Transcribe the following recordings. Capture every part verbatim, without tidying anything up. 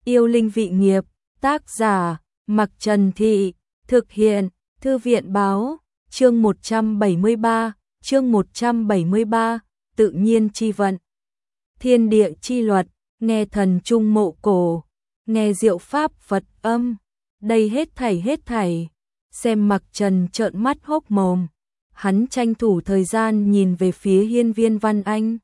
Yêu linh vị nghiệp, tác giả, Mặc Trần Thị, thực hiện, Thư viện báo, chương một trăm bảy mươi ba, chương một trăm bảy mươi ba, tự nhiên chi vận. Thiên địa chi luật, nghe thần trung mộ cổ, nghe diệu pháp Phật âm, đây hết thảy hết thảy, xem Mặc Trần trợn mắt hốc mồm. Hắn tranh thủ thời gian nhìn về phía Hiên Viên Văn Anh.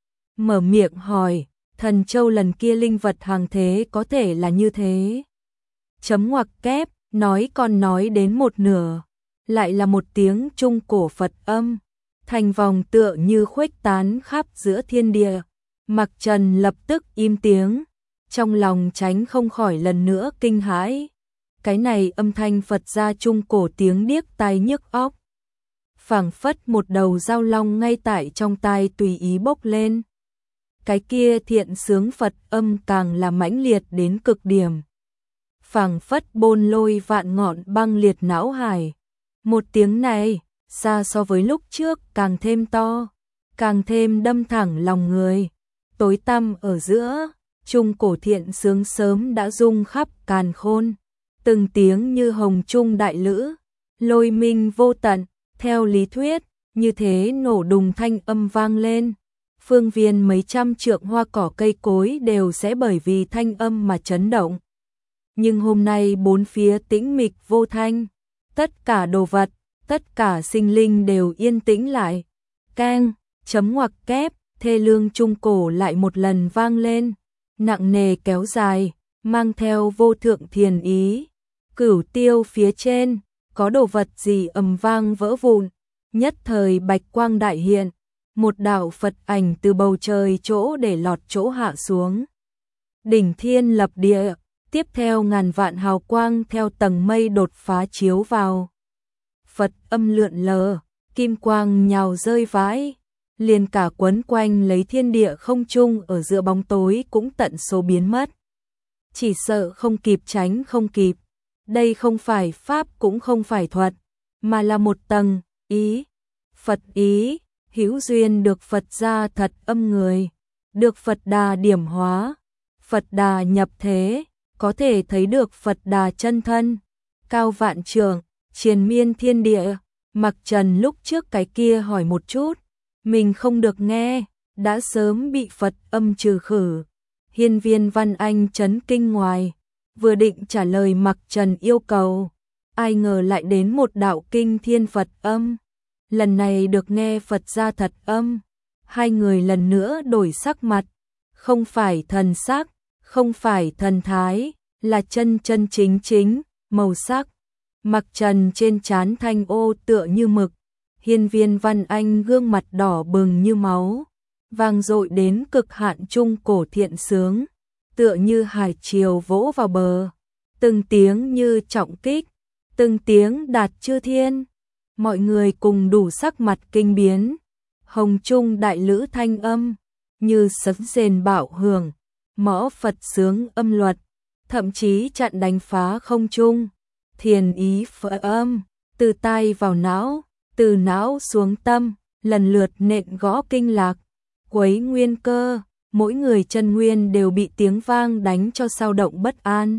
Mở miệng hỏi, thần châu lần kia linh vật hàng thế có thể là như thế. Chấm ngoặc kép, nói còn nói đến một nửa. Lại là một tiếng trung cổ Phật âm. Thành vòng tựa như khuếch tán khắp giữa thiên địa. Mặc Trần lập tức im tiếng. Trong lòng tránh không khỏi lần nữa kinh hãi. Cái này âm thanh Phật ra trung cổ tiếng điếc tai nhức óc. Phảng phất một đầu dao long ngay tại trong tai tùy ý bốc lên. Cái kia thiện sướng Phật âm càng là mãnh liệt đến cực điểm. Phảng phất bôn lôi vạn ngọn băng liệt não hải. Một tiếng này, xa so với lúc trước càng thêm to, càng thêm đâm thẳng lòng người. Tối tăm ở giữa, trung cổ thiện sướng sớm đã rung khắp càn khôn. Từng tiếng như hồng trung đại lữ, lôi minh vô tận. Theo lý thuyết, như thế nổ đùng thanh âm vang lên. Phương viên mấy trăm trượng hoa cỏ cây cối đều sẽ bởi vì thanh âm mà chấn động. Nhưng hôm nay bốn phía tĩnh mịch vô thanh. Tất cả đồ vật, tất cả sinh linh đều yên tĩnh lại. Keng, chấm ngoặc kép, thê lương trung cổ lại một lần vang lên. Nặng nề kéo dài, mang theo vô thượng thiền ý. Cửu tiêu phía trên. Có đồ vật gì ầm vang vỡ vụn, nhất thời bạch quang đại hiện, một đạo Phật ảnh từ bầu trời chỗ để lọt chỗ hạ xuống. Đỉnh thiên lập địa, tiếp theo ngàn vạn hào quang theo tầng mây đột phá chiếu vào. Phật âm lượn lờ, kim quang nhào rơi vãi, liền cả quấn quanh lấy thiên địa không trung ở giữa bóng tối cũng tận số biến mất. Chỉ sợ không kịp tránh không kịp. Đây không phải pháp cũng không phải thuật, mà là một tầng, ý, Phật ý, hữu duyên được Phật gia thật âm người, được Phật đà điểm hóa, Phật đà nhập thế, có thể thấy được Phật đà chân thân, cao vạn trượng, triền miên thiên địa. Mặc Trần lúc trước cái kia hỏi một chút, mình không được nghe, đã sớm bị Phật âm trừ khử. Hiên Viên Văn Anh chấn kinh ngoài. Vừa định trả lời Mặc Trần yêu cầu, ai ngờ lại đến một đạo kinh thiên Phật âm. Lần này được nghe Phật gia thật âm, hai người lần nữa đổi sắc mặt, không phải thần sắc, không phải thần thái, là chân chân chính chính, màu sắc. Mặc Trần trên trán thanh ô tựa như mực, Hiên Viên Văn Anh gương mặt đỏ bừng như máu, vang dội đến cực hạn trung cổ thiện sướng. Tựa như hải triều vỗ vào bờ, từng tiếng như trọng kích, từng tiếng đạt chư thiên. Mọi người cùng đủ sắc mặt kinh biến. Hồng trung đại lữ thanh âm, như sấm rền bạo hưởng, mõ Phật sướng âm luật, thậm chí chặn đánh phá không trung. Thiền ý Phật âm, từ tai vào não, từ não xuống tâm, lần lượt nện gõ kinh lạc, quấy nguyên cơ. Mỗi người chân nguyên đều bị tiếng vang đánh cho sao động bất an.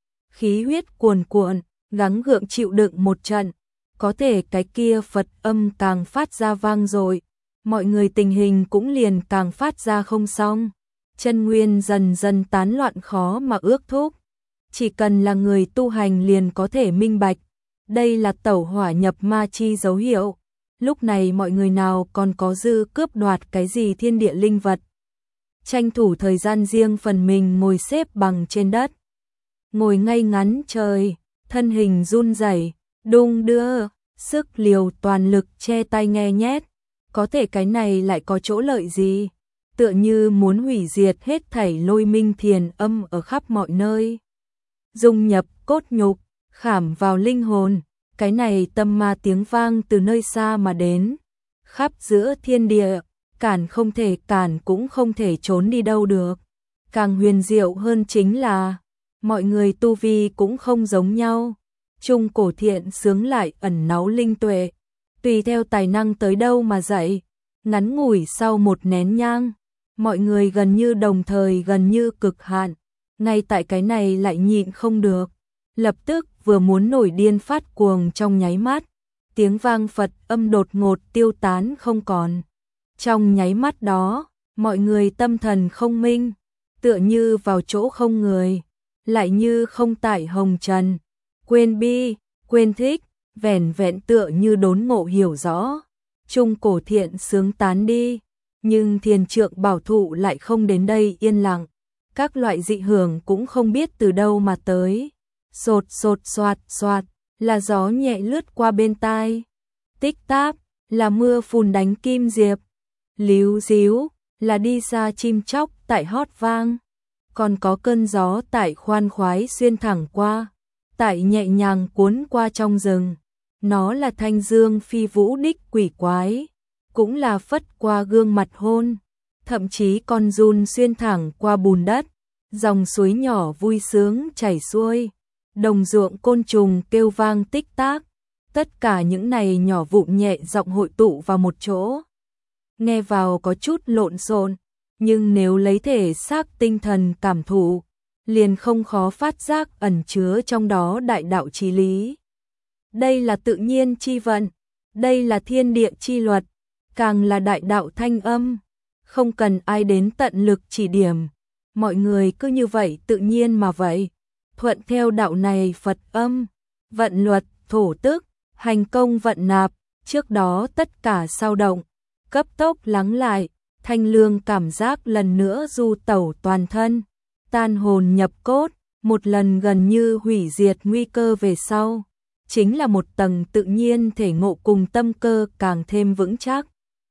Khí huyết cuồn cuộn, gắng gượng chịu đựng một trận. Có thể cái kia Phật âm càng phát ra vang rồi. Mọi người tình hình cũng liền càng phát ra không xong. Chân nguyên dần dần tán loạn khó mà ước thúc. Chỉ cần là người tu hành liền có thể minh bạch. Đây là tẩu hỏa nhập ma chi dấu hiệu. Lúc này mọi người nào còn có dư cướp đoạt cái gì thiên địa linh vật. Tranh thủ thời gian riêng phần mình ngồi xếp bằng trên đất. Ngồi ngay ngắn trời, thân hình run rẩy, đung đưa, sức liều toàn lực che tai nghe nhét. Có thể cái này lại có chỗ lợi gì? Tựa như muốn hủy diệt hết thảy lôi minh thiền âm ở khắp mọi nơi. Dung nhập cốt nhục, khảm vào linh hồn. Cái này tâm ma tiếng vang từ nơi xa mà đến. Khắp giữa thiên địa. Cản không thể cản cũng không thể trốn đi đâu được. Càng huyền diệu hơn chính là mọi người tu vi cũng không giống nhau. Trung cổ thiện sướng lại ẩn náu linh tuệ, tùy theo tài năng tới đâu mà dạy. Ngắn ngủi sau một nén nhang, mọi người gần như đồng thời gần như cực hạn, ngay tại cái này lại nhịn không được, lập tức vừa muốn nổi điên phát cuồng trong nháy mắt, tiếng vang Phật âm đột ngột tiêu tán không còn. Trong nháy mắt đó, mọi người tâm thần không minh, tựa như vào chỗ không người, lại như không tại hồng trần, quên bi, quên thích, vẻn vẹn tựa như đốn ngộ hiểu rõ, trung cổ thiện sướng tán đi, nhưng thiền trượng bảo thụ lại không đến đây yên lặng, các loại dị hưởng cũng không biết từ đâu mà tới, sột sột soạt soạt, là gió nhẹ lướt qua bên tai, tích táp, là mưa phùn đánh kim diệp, líu díu, là đi xa chim chóc tại hót vang, còn có cơn gió tại khoan khoái xuyên thẳng qua, tại nhẹ nhàng cuốn qua trong rừng, nó là thanh dương phi vũ đích quỷ quái, cũng là phất qua gương mặt hôn, thậm chí còn run xuyên thẳng qua bùn đất, dòng suối nhỏ vui sướng chảy xuôi, đồng ruộng côn trùng kêu vang tích tác, tất cả những này nhỏ vụn nhẹ giọng hội tụ vào một chỗ. Nghe vào có chút lộn xộn, nhưng nếu lấy thể xác tinh thần cảm thụ, liền không khó phát giác ẩn chứa trong đó đại đạo chí lý. Đây là tự nhiên chi vận, đây là thiên địa chi luật, càng là đại đạo thanh âm, không cần ai đến tận lực chỉ điểm, mọi người cứ như vậy tự nhiên mà vậy, thuận theo đạo này Phật âm, vận luật, thổ tức, hành công vận nạp, trước đó tất cả sao động, cấp tốc lắng lại, thanh lương cảm giác lần nữa du tẩu toàn thân, tan hồn nhập cốt, một lần gần như hủy diệt nguy cơ về sau, chính là một tầng tự nhiên thể ngộ cùng tâm cơ càng thêm vững chắc.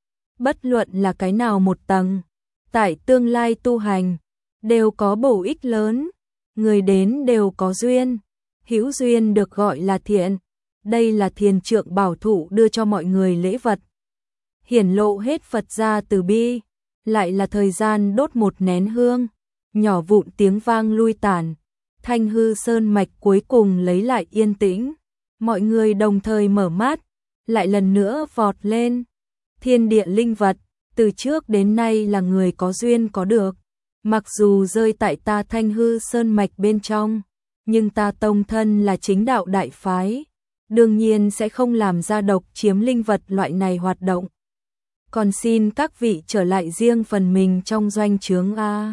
Bất luận là cái nào một tầng, tại tương lai tu hành, đều có bổ ích lớn, người đến đều có duyên, hữu duyên được gọi là thiện, đây là thiền trượng bảo thụ đưa cho mọi người lễ vật. Hiển lộ hết Phật gia từ bi, lại là thời gian đốt một nén hương, nhỏ vụn tiếng vang lui tàn, thanh hư sơn mạch cuối cùng lấy lại yên tĩnh, mọi người đồng thời mở mắt, lại lần nữa vọt lên. Thiên địa linh vật, từ trước đến nay là người có duyên có được, mặc dù rơi tại ta thanh hư sơn mạch bên trong, nhưng ta tông thân là chính đạo đại phái, đương nhiên sẽ không làm ra độc chiếm linh vật loại này hoạt động. Còn xin các vị trở lại riêng phần mình trong doanh trướng a.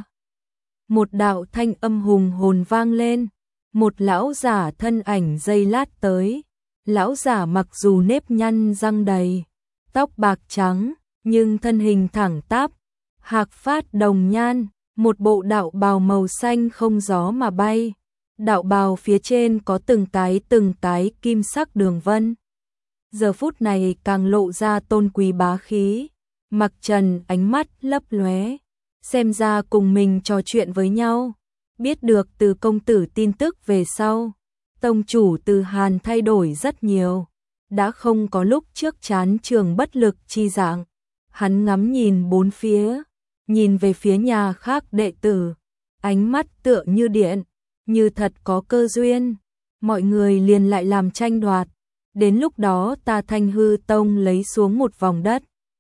Một đạo thanh âm hùng hồn vang lên, một lão giả thân ảnh giây lát tới, lão giả mặc dù nếp nhăn răng đầy, tóc bạc trắng, nhưng thân hình thẳng tắp, hạc phát đồng nhan, một bộ đạo bào màu xanh không gió mà bay, đạo bào phía trên có từng cái từng cái kim sắc đường vân. Giờ phút này càng lộ ra tôn quý bá khí, Mặc Trần ánh mắt lấp lóe, xem ra cùng mình trò chuyện với nhau, biết được từ công tử tin tức về sau, tông chủ Từ Hàn thay đổi rất nhiều, đã không có lúc trước chán trường bất lực chi dạng. Hắn ngắm nhìn bốn phía, nhìn về phía nhà khác đệ tử, ánh mắt tựa như điện, như thật có cơ duyên, mọi người liền lại làm tranh đoạt, đến lúc đó ta Thanh Hư Tông lấy xuống một vòng đất,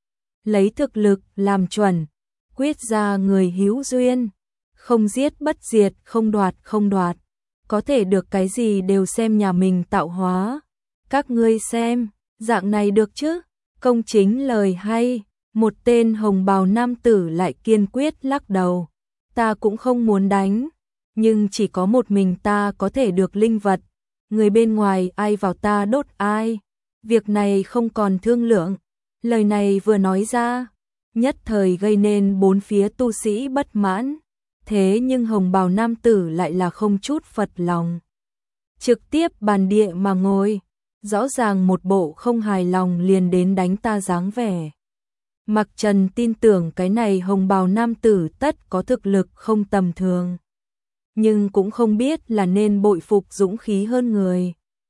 lấy thực lực làm chuẩn, quyết ra người hữu duyên, không giết bất diệt, không đoạt không đoạt, có thể được cái gì đều xem nhà mình tạo hóa. Các ngươi xem, dạng này được chứ? Công chính lời hay, một tên hồng bào nam tử lại kiên quyết lắc đầu. Ta cũng không muốn đánh, nhưng chỉ có một mình ta có thể được linh vật, người bên ngoài ai vào ta đốt ai. Việc này không còn thương lượng. Lời này vừa nói ra, nhất thời gây nên bốn phía tu sĩ bất mãn. Thế nhưng hồng bào nam tử lại là không chút phật lòng. Trực tiếp bàn địa mà ngồi, rõ ràng một bộ không hài lòng liền đến đánh ta dáng vẻ. Mặc Trần tin tưởng cái này hồng bào nam tử tất có thực lực không tầm thường. Nhưng cũng không biết là nên bội phục dũng khí hơn người,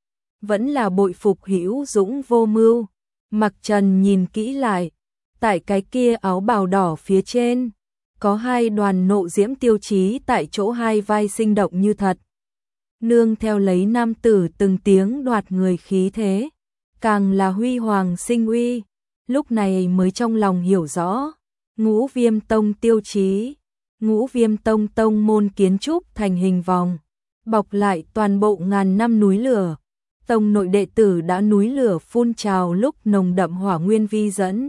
vẫn là bội phục hữu dũng vô mưu. Mặc Trần nhìn kỹ lại, tại cái kia áo bào đỏ phía trên, có hai đoàn nộ diễm tiêu chí tại chỗ hai vai sinh động như thật. Nương theo lấy nam tử từng tiếng đoạt người khí thế, càng là huy hoàng sinh uy, lúc này mới trong lòng hiểu rõ, Ngũ Viêm Tông tiêu chí, Ngũ Viêm Tông tông môn kiến trúc thành hình vòng, bọc lại toàn bộ ngàn năm núi lửa. Tông nội đệ tử đã núi lửa phun trào lúc nồng đậm hỏa nguyên vi dẫn,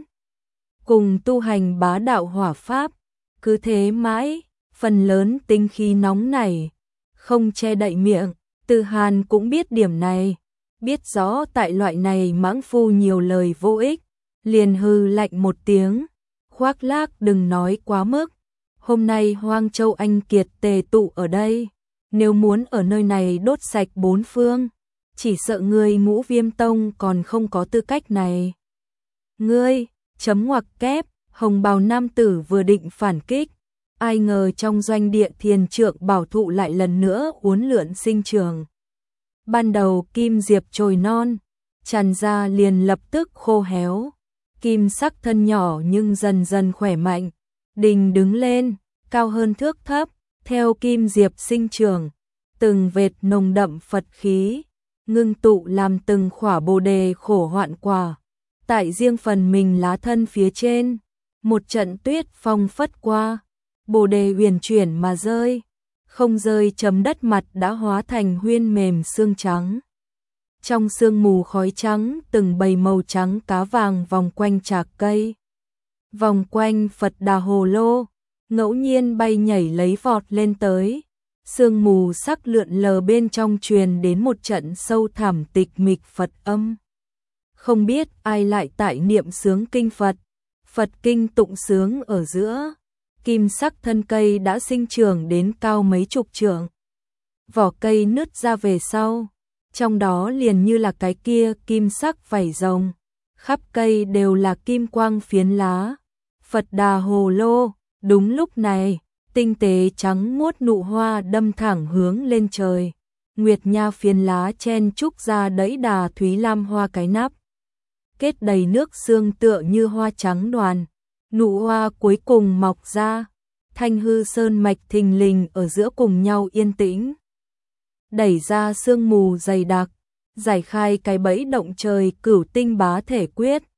cùng tu hành bá đạo hỏa pháp, cứ thế mãi, phần lớn tinh khí nóng nảy, không che đậy miệng. Từ Hàn cũng biết điểm này, biết rõ tại loại này mãng phu nhiều lời vô ích, liền hư lạnh một tiếng, khoác lác đừng nói quá mức. Hôm nay Hoang Châu anh kiệt tề tụ ở đây, nếu muốn ở nơi này đốt sạch bốn phương, chỉ sợ ngươi Ngũ Viêm Tông còn không có tư cách này. Ngươi, chấm ngoặc kép, hồng bào nam tử vừa định phản kích, ai ngờ trong doanh địa thiền trượng bảo thụ lại lần nữa uốn lượn sinh trường. Ban đầu kim diệp trồi non, tràn ra liền lập tức khô héo, kim sắc thân nhỏ nhưng dần dần khỏe mạnh, đình đứng lên, cao hơn thước thấp, theo kim diệp sinh trường, từng vệt nồng đậm Phật khí, ngưng tụ làm từng khỏa bồ đề khổ hoạn quả. Tại riêng phần mình lá thân phía trên, một trận tuyết phong phất qua, bồ đề huyền chuyển mà rơi, không rơi chấm đất mặt đã hóa thành huyên mềm xương trắng. Trong sương mù khói trắng, từng bầy màu trắng cá vàng vòng quanh trạc cây, vòng quanh Phật Đà Hồ Lô, ngẫu nhiên bay nhảy lấy vọt lên tới. Sương mù sắc lượn lờ bên trong truyền đến một trận sâu thẳm tịch mịch Phật âm. Không biết ai lại tại niệm sướng kinh Phật, Phật kinh tụng sướng ở giữa, kim sắc thân cây đã sinh trưởng đến cao mấy chục trượng. Vỏ cây nứt ra về sau, trong đó liền như là cái kia kim sắc vảy rồng, khắp cây đều là kim quang phiến lá. Phật Đà Hồ Lô, đúng lúc này, tinh tế trắng muốt nụ hoa đâm thẳng hướng lên trời. Nguyệt nha phiến lá chen trúc ra đẫy đà thúy lam hoa cái nắp, kết đầy nước sương tựa như hoa trắng đoàn. Nụ hoa cuối cùng mọc ra, thanh hư sơn mạch thình lình ở giữa cùng nhau yên tĩnh. Đẩy ra sương mù dày đặc, giải khai cái bẫy động trời cửu tinh bá thể quyết.